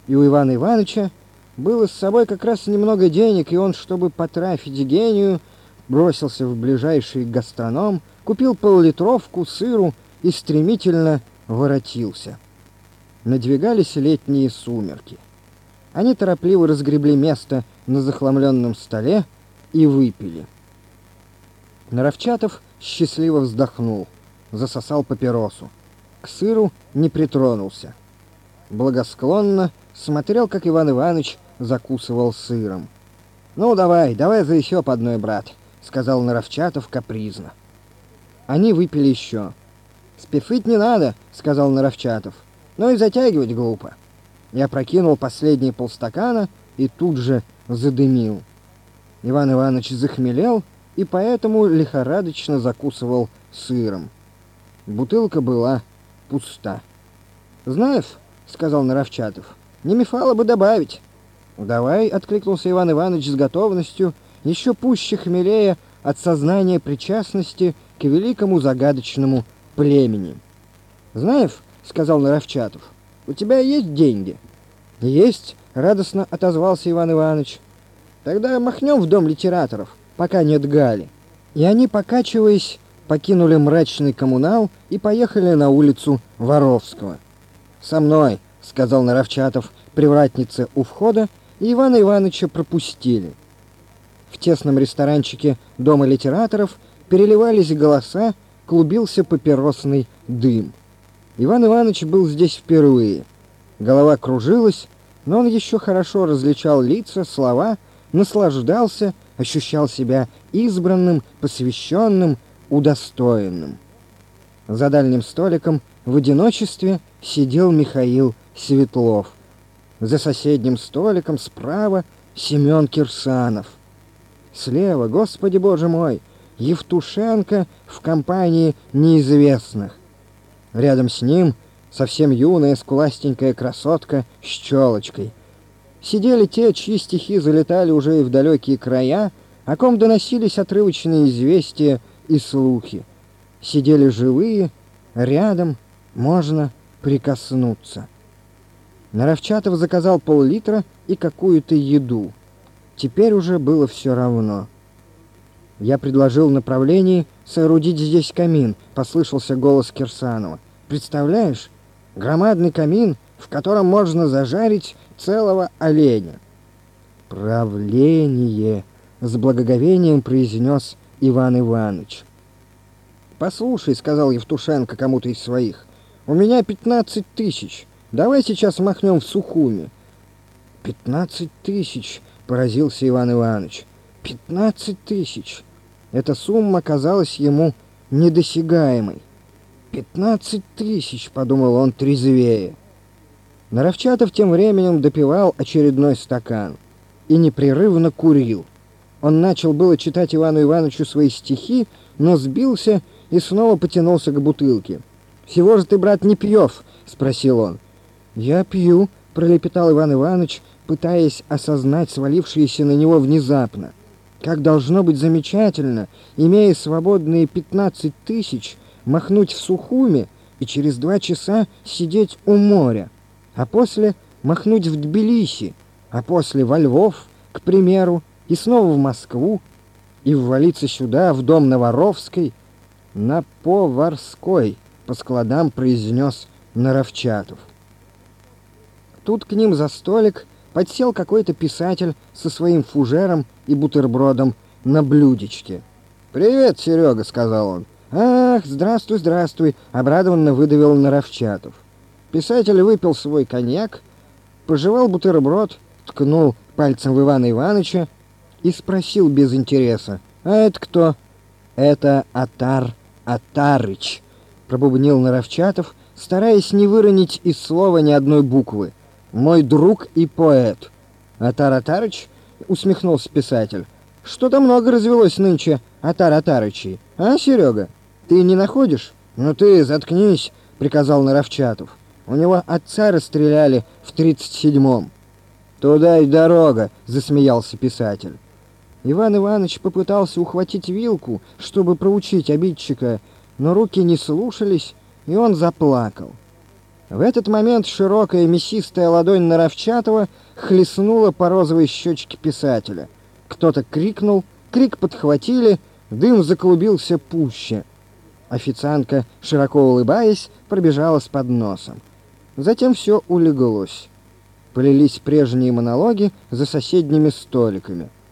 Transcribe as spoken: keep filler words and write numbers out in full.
И у Ивана Ивановича было с собой как раз немного денег, и он, чтобы потрафить гению, бросился в ближайший гастроном, купил пол-литровку сыру и стремительно воротился. Надвигались летние сумерки. Они торопливо разгребли место на захламленном столе и выпили. Наровчатов счастливо вздохнул, засосал папиросу. К сыру не притронулся. Благосклонно смотрел, как Иван Иванович закусывал сыром. «Ну, давай, давай за еще по одной, брат», — сказал Наровчатов капризно. Они выпили еще. «Спешить не надо», — сказал Наровчатов. «Но и затягивать глупо». Я прокинул последние полстакана и тут же задымил. Иван Иванович захмелел и поэтому лихорадочно закусывал сыром. Бутылка была пуста. «Знаешь, — сказал Наровчатов, — не мешало бы добавить». «Давай», — откликнулся Иван Иванович с готовностью, еще пуще хмелея от сознания причастности к великому загадочному племени. «Знаешь, — сказал Наровчатов, — у тебя есть деньги?» «Есть», — радостно отозвался Иван Иванович. «Тогда махнем в дом литераторов, пока нет Гали». И они, покачиваясь, покинули мрачный коммунал и поехали на улицу Воровского. «Со мной», — сказал Наровчатов привратнице у входа, и Ивана Ивановича пропустили. В тесном ресторанчике дома литераторов переливались голоса, клубился папиросный дым. Иван Иванович был здесь впервые. Голова кружилась, но он еще хорошо различал лица, слова, наслаждался, ощущал себя избранным, посвященным, удостоенным. За дальним столиком в одиночестве сидел Михаил Светлов. За соседним столиком справа Семен Кирсанов. Слева, Господи Боже мой, Евтушенко в компании неизвестных. Рядом с ним совсем юная скуластенькая красотка с челочкой. Сидели те, чьи стихи залетали уже и в далекие края, о ком доносились отрывочные известия и слухи. Сидели живые, рядом можно прикоснуться. Наровчатов заказал пол-литра и какую-то еду. Теперь уже было все равно. Я предложил направлении соорудить здесь камин, послышался голос Кирсанова. Представляешь, громадный камин, в котором можно зажарить целого оленя. Правление, с благоговением произнес Иван Иванович. «Послушай, — сказал Евтушенко кому-то из своих, — у меня пятнадцать тысяч. Давай сейчас махнем в Сухуми». «Пятнадцать тысяч!» — поразился Иван Иванович. «Пятнадцать тысяч!» Эта сумма казалась ему недосягаемой. «Пятнадцать тысяч!» — подумал он трезвее. Наровчатов тем временем допивал очередной стакан и непрерывно курил. Он начал было читать Ивану Ивановичу свои стихи, но сбился и снова потянулся к бутылке. «Всего же ты, брат, не пьёшь?» — спросил он. «Я пью», — пролепетал Иван Иванович, пытаясь осознать свалившееся на него внезапно. Как должно быть замечательно, имея свободные пятнадцать тысяч, махнуть в Сухуми и через два часа сидеть у моря, а после махнуть в Тбилиси, а после во Львов, к примеру, и снова в Москву, и ввалиться сюда, в дом на Воровской, на Поварской, по складам произнес Наровчатов. Тут к ним за столик подсел какой-то писатель со своим фужером и бутербродом на блюдечке. «Привет, Серега», — сказал он. «Ах, здравствуй, здравствуй», — обрадованно выдавил Наровчатов. Писатель выпил свой коньяк, пожевал бутерброд, ткнул пальцем в Ивана Ивановича и спросил без интереса: «А это кто?» «Это Атар Атарыч», — пробубнил Наровчатов, стараясь не выронить из слова ни одной буквы. «Мой друг и поэт». «Атар Атарыч?» — усмехнулся писатель. «Что-то много развелось нынче Атар Атарычей, а, Серега? Ты не находишь?» «Ну ты заткнись», — приказал Наровчатов. «У него отца расстреляли в тридцать седьмом». «Туда и дорога», — засмеялся писатель. Иван Иванович попытался ухватить вилку, чтобы проучить обидчика, но руки не слушались, и он заплакал. В этот момент широкая мясистая ладонь Наровчатова хлестнула по розовой щечке писателя. Кто-то крикнул, крик подхватили, дым заклубился пуще. Официантка, широко улыбаясь, пробежала с подносом. Затем все улеглось. Полились прежние монологи за соседними столиками.